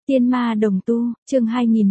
Tiên ma đồng tu, chương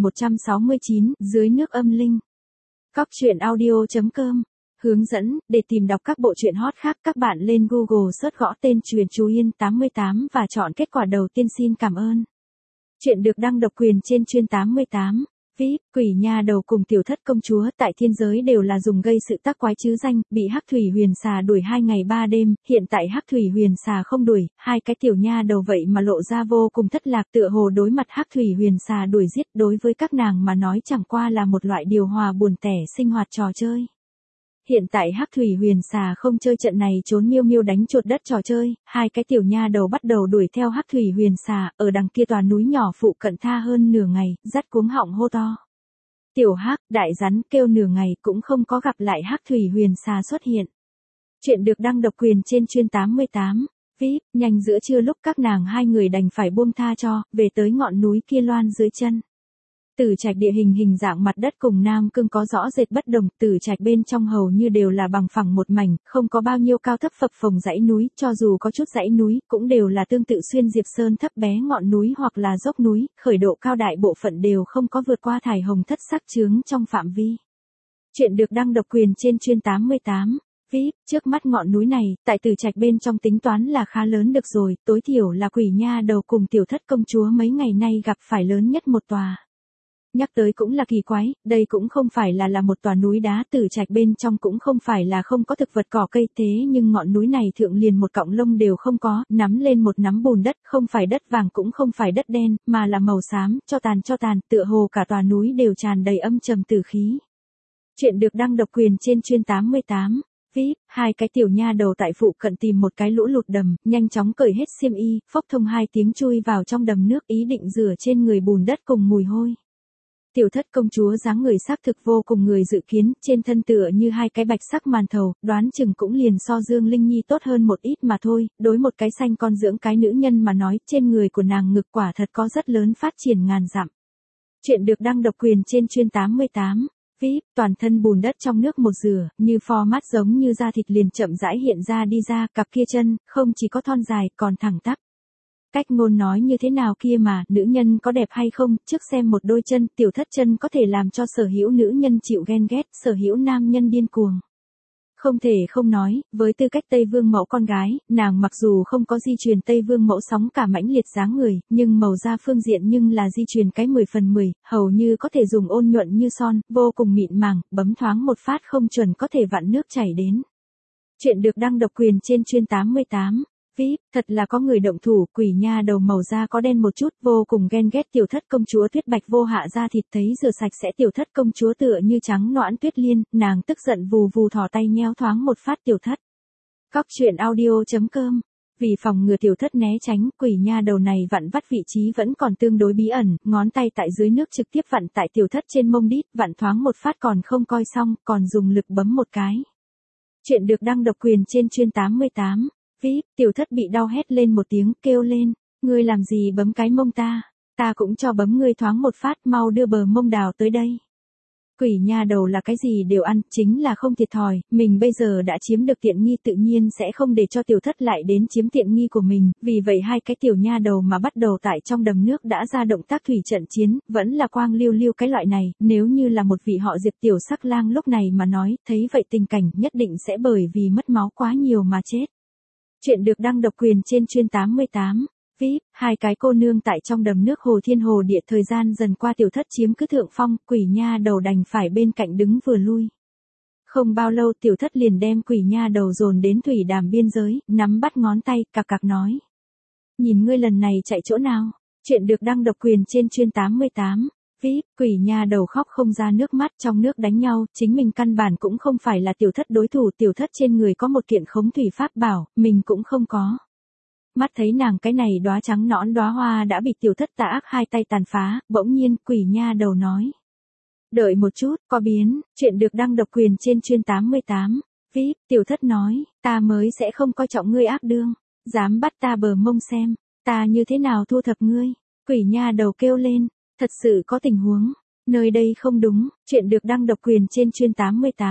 2169, dưới nước âm linh. Cóc truyện audio.com. Hướng dẫn, để tìm đọc các bộ truyện hot khác các bạn lên Google search gõ tên Truyện Chú Yên 88 và chọn kết quả đầu tiên. Xin cảm ơn. Chuyện được đăng độc quyền trên Truyện 88. VIP, Quỷ Nha Đầu cùng Tiểu Thất Công Chúa tại thiên giới đều là dùng gây sự tác quái chứ danh, bị Hắc Thủy Huyền Xà đuổi 2 ngày 3 đêm, hiện tại Hắc Thủy Huyền Xà không đuổi, hai cái tiểu nha đầu vậy mà lộ ra vô cùng thất lạc, tựa hồ đối mặt Hắc Thủy Huyền Xà đuổi giết đối với các nàng mà nói chẳng qua là một loại điều hòa buồn tẻ sinh hoạt trò chơi. Hiện tại Hắc Thủy Huyền Xà không chơi trận này trốn miêu miêu đánh chuột đất trò chơi, hai cái tiểu nha đầu bắt đầu đuổi theo Hắc Thủy Huyền Xà, ở đằng kia tòa núi nhỏ phụ cận tha hơn nửa ngày, dắt cuống họng hô to. Tiểu Hắc, đại rắn kêu nửa ngày cũng không có gặp lại Hắc Thủy Huyền Xà xuất hiện. Chuyện được đăng độc quyền trên Truyện 88. VIP, nhanh giữa trưa lúc các nàng hai người đành phải buông tha cho, về tới ngọn núi kia loan dưới chân. Tử Trạch địa hình dạng mặt đất cùng Nam Cương có rõ rệt bất đồng, Tử Trạch bên trong hầu như đều là bằng phẳng một mảnh, không có bao nhiêu cao thấp phập phồng dãy núi, cho dù có chút dãy núi, cũng đều là tương tự xuyên Diệp Sơn thấp bé ngọn núi hoặc là dốc núi, khởi độ cao đại bộ phận đều không có vượt qua thải hồng thất sắc chướng trong phạm vi. Chuyện được đăng độc quyền trên Truyện 88. VIP, trước mắt ngọn núi này, tại Tử Trạch bên trong tính toán là khá lớn được rồi, tối thiểu là Quỷ Nha Đầu cùng Tiểu Thất Công Chúa mấy ngày nay gặp phải lớn nhất một tòa. Nhắc tới cũng là kỳ quái, đây cũng không phải là một tòa núi đá, Tử Trạch bên trong cũng không phải là không có thực vật cỏ cây, thế nhưng ngọn núi này thượng liền một cọng lông đều không có, nắm lên một nắm bùn đất, không phải đất vàng cũng không phải đất đen, mà là màu xám, cho tàn, tựa hồ cả tòa núi đều tràn đầy âm trầm tử khí. Chuyện được đăng độc quyền trên Truyện 88. VIP, hai cái tiểu nha đầu tại phụ cận tìm một cái lũ lụt đầm, nhanh chóng cởi hết xiêm y, phốc thông hai tiếng chui vào trong đầm nước, ý định rửa trên người bùn đất cùng mùi hôi. Tiểu Thất Công Chúa dáng người xác thực vô cùng người dự kiến, trên thân tựa như hai cái bạch sắc màn thầu, đoán chừng cũng liền so Dương Linh Nhi tốt hơn một ít mà thôi, đối một cái xanh con dưỡng cái nữ nhân mà nói, trên người của nàng ngực quả thật có rất lớn phát triển ngàn dặm. Chuyện được đăng độc quyền trên Truyện 88. VIP, toàn thân bùn đất trong nước một rửa, như format giống như da thịt liền chậm rãi hiện ra đi ra, cặp kia chân, không chỉ có thon dài, còn thẳng tắp. Cách ngôn nói như thế nào kia mà, nữ nhân có đẹp hay không, trước xem một đôi chân, Tiểu Thất chân có thể làm cho sở hữu nữ nhân chịu ghen ghét, sở hữu nam nhân điên cuồng. Không thể không nói, với tư cách Tây Vương mẫu con gái, nàng mặc dù không có di truyền Tây Vương mẫu sóng cả mãnh liệt dáng người, nhưng màu da phương diện nhưng là di truyền cái 10 phần 10, hầu như có thể dùng ôn nhuận như son, vô cùng mịn màng, bấm thoáng một phát không chuẩn có thể vặn nước chảy đến. Chuyện được đăng độc quyền trên Truyện 88. VIP, thật là có người động thủ, Quỷ Nha Đầu màu da có đen một chút, vô cùng ghen ghét Tiểu Thất Công Chúa tuyết bạch vô hạ da thịt, thấy rửa sạch sẽ Tiểu Thất Công Chúa tựa như trắng noãn tuyết liên, nàng tức giận vù vù thò tay nheo thoáng một phát Tiểu Thất. Cóc truyện audio.com. Vì phòng ngừa Tiểu Thất né tránh, Quỷ Nha Đầu này vặn vắt vị trí vẫn còn tương đối bí ẩn, ngón tay tại dưới nước trực tiếp vặn tại Tiểu Thất trên mông đít, vặn thoáng một phát còn không coi xong, còn dùng lực bấm một cái. Chuyện được đăng độc quyền trên Truyện 88. VIP, Tiểu Thất bị đau hét lên một tiếng, kêu lên, ngươi làm gì bấm cái mông ta cũng cho bấm ngươi thoáng một phát, mau đưa bờ mông đào tới đây. Quỷ Nha Đầu là cái gì đều ăn, chính là không thiệt thòi, mình bây giờ đã chiếm được tiện nghi tự nhiên sẽ không để cho Tiểu Thất lại đến chiếm tiện nghi của mình, vì vậy hai cái tiểu nha đầu mà bắt đầu tại trong đầm nước đã ra động tác thủy trận chiến, vẫn là quang lưu lưu cái loại này, nếu như là một vị họ Diệp tiểu sắc lang lúc này mà nói, thấy vậy tình cảnh nhất định sẽ bởi vì mất máu quá nhiều mà chết. Chuyện được đăng độc quyền trên Truyện 88. VIP, hai cái cô nương tại trong đầm nước hồ thiên hồ địa, thời gian dần qua Tiểu Thất chiếm cứ thượng phong, Quỷ Nha Đầu đành phải bên cạnh đứng vừa lui. Không bao lâu Tiểu Thất liền đem Quỷ Nha Đầu dồn đến thủy đàm biên giới, nắm bắt ngón tay, cặc nói. Nhìn ngươi lần này chạy chỗ nào? Chuyện được đăng độc quyền trên Truyện 88. VIP, Quỷ Nha Đầu khóc không ra nước mắt, trong nước đánh nhau, chính mình căn bản cũng không phải là Tiểu Thất đối thủ, Tiểu Thất trên người có một kiện khống thủy pháp bảo, mình cũng không có. Mắt thấy nàng cái này đóa trắng nõn đóa hoa đã bị Tiểu Thất tà ác hai tay tàn phá, bỗng nhiên Quỷ Nha Đầu nói. Đợi một chút, có biến. Chuyện được đăng độc quyền trên Truyện 88. VIP, Tiểu Thất nói, ta mới sẽ không coi trọng ngươi ác đương, dám bắt ta bờ mông xem, ta như thế nào thu thập ngươi. Quỷ Nha Đầu kêu lên. Thật sự có tình huống, nơi đây không đúng. Chuyện được đăng độc quyền trên Truyện 88.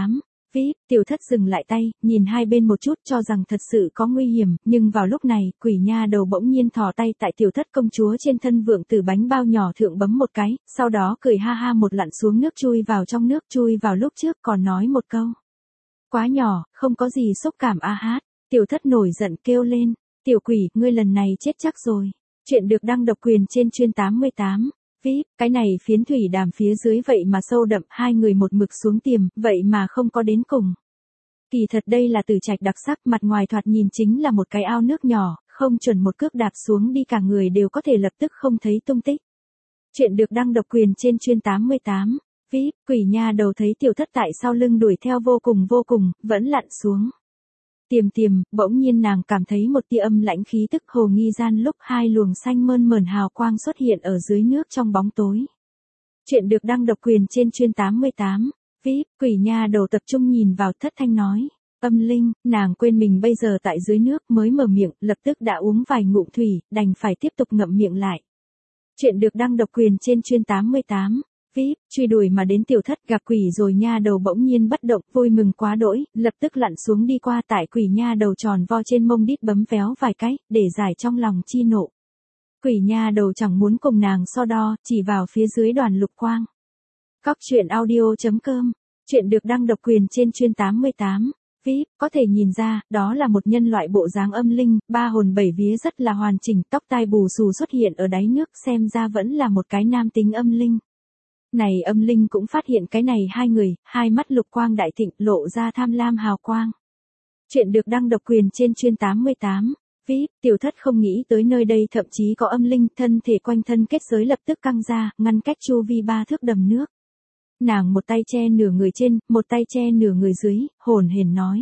VIP, tiểu thất dừng lại tay, nhìn hai bên một chút cho rằng thật sự có nguy hiểm, nhưng vào lúc này, quỷ nha đầu bỗng nhiên thò tay tại tiểu thất công chúa trên thân vượng tử bánh bao nhỏ thượng bấm một cái, sau đó cười ha ha một lặn xuống nước chui vào trong nước chui vào lúc trước còn nói một câu. Quá nhỏ, không có gì xúc cảm a hát, tiểu thất nổi giận kêu lên, tiểu quỷ, ngươi lần này chết chắc rồi. Chuyện được đăng độc quyền trên chuyên 88. VIP, cái này phiến thủy đàm phía dưới vậy mà sâu đậm, hai người một mực xuống tiềm, vậy mà không có đến cùng. Kỳ thật đây là tử trạch đặc sắc, mặt ngoài thoạt nhìn chính là một cái ao nước nhỏ, không chuẩn một cước đạp xuống đi cả người đều có thể lập tức không thấy tung tích. Chuyện được đăng độc quyền trên chuyên 88. VIP, quỷ nha đầu thấy tiểu thất tại sau lưng đuổi theo vô cùng, vẫn lặn xuống. Tiềm, bỗng nhiên nàng cảm thấy một tia âm lãnh khí tức hồ nghi gian lúc hai luồng xanh mơn mởn hào quang xuất hiện ở dưới nước trong bóng tối. Chuyện được đăng độc quyền trên chuyên 88. VIP, quỷ nha đầu tập trung nhìn vào thất thanh nói. Âm linh, nàng quên mình bây giờ tại dưới nước mới mở miệng, lập tức đã uống vài ngụm thủy, đành phải tiếp tục ngậm miệng lại. Chuyện được đăng độc quyền trên chuyên 88. VIP, truy đuổi mà đến tiểu thất gặp quỷ rồi nha đầu bỗng nhiên bất động, vui mừng quá đỗi, lập tức lặn xuống đi qua tại quỷ nha đầu tròn vo trên mông đít bấm véo vài cái, để giải trong lòng chi nộ. Quỷ nha đầu chẳng muốn cùng nàng so đo, chỉ vào phía dưới đoàn lục quang. Cóc truyện audio.com, chuyện được đăng độc quyền trên chuyên 88. VIP, có thể nhìn ra, đó là một nhân loại bộ dáng âm linh, ba hồn bảy vía rất là hoàn chỉnh, tóc tai bù xù xuất hiện ở đáy nước xem ra vẫn là một cái nam tính âm linh. Này âm linh cũng phát hiện cái này hai người, hai mắt lục quang đại thịnh lộ ra tham lam hào quang. Chuyện được đăng độc quyền trên chuyên 88. VIP, tiểu thất không nghĩ tới nơi đây thậm chí có âm linh, thân thể quanh thân kết giới lập tức căng ra, ngăn cách chu vi 3 thước đầm nước. Nàng một tay che nửa người trên, một tay che nửa người dưới, hồn hển nói.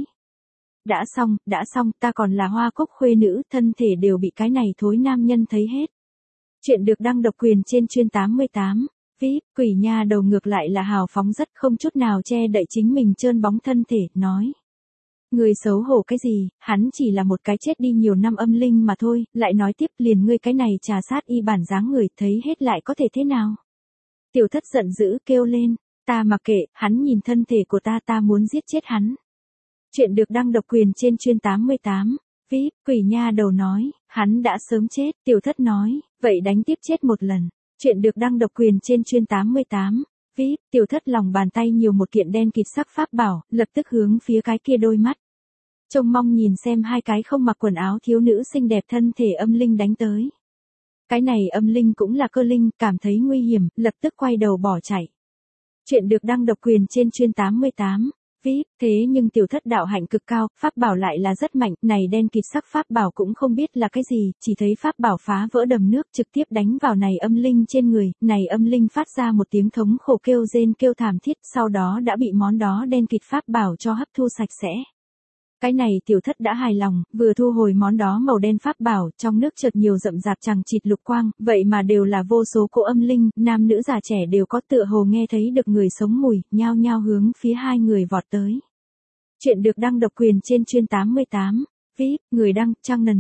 Đã xong, ta còn là hoa cốc khuê nữ, thân thể đều bị cái này thối nam nhân thấy hết. Chuyện được đăng độc quyền trên chuyên 88. VIP, quỷ nha đầu ngược lại là hào phóng rất không chút nào che đậy chính mình trơn bóng thân thể, nói. Người xấu hổ cái gì, hắn chỉ là một cái chết đi nhiều năm âm linh mà thôi, lại nói tiếp liền ngươi cái này trà sát y bản dáng người thấy hết lại có thể thế nào. Tiểu thất giận dữ kêu lên, ta mặc kệ, hắn nhìn thân thể của ta muốn giết chết hắn. Chuyện được đăng độc quyền trên chuyên 88. VIP, quỷ nha đầu nói, hắn đã sớm chết, tiểu thất nói, vậy đánh tiếp chết một lần. Chuyện được đăng độc quyền trên chuyên 88. VIP, tiểu thất lòng bàn tay nhiều một kiện đen kịt sắc pháp bảo, lập tức hướng phía cái kia đôi mắt. Trông mong nhìn xem hai cái không mặc quần áo thiếu nữ xinh đẹp thân thể âm linh đánh tới. Cái này âm linh cũng là cơ linh, cảm thấy nguy hiểm, lập tức quay đầu bỏ chạy. Chuyện được đăng độc quyền trên chuyên 88. VIP, thế nhưng tiểu thất đạo hạnh cực cao, pháp bảo lại là rất mạnh, này đen kịt sắc pháp bảo cũng không biết là cái gì, chỉ thấy pháp bảo phá vỡ đầm nước trực tiếp đánh vào này âm linh trên người, này âm linh phát ra một tiếng thống khổ kêu rên kêu thảm thiết, sau đó đã bị món đó đen kịt pháp bảo cho hấp thu sạch sẽ. Cái này tiểu thất đã hài lòng, vừa thu hồi món đó màu đen pháp bảo, trong nước chợt nhiều rậm rạp chằng chịt lục quang, vậy mà đều là vô số cỗ âm linh, nam nữ già trẻ đều có tựa hồ nghe thấy được người sống mùi, nhao nhao hướng phía hai người vọt tới. Chuyện được đăng độc quyền trên chuyên 88. VIP, người đăng, trang nần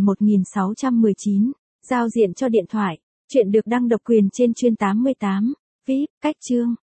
1619, giao diện cho điện thoại. Chuyện được đăng độc quyền trên chuyên 88. VIP, cách chương.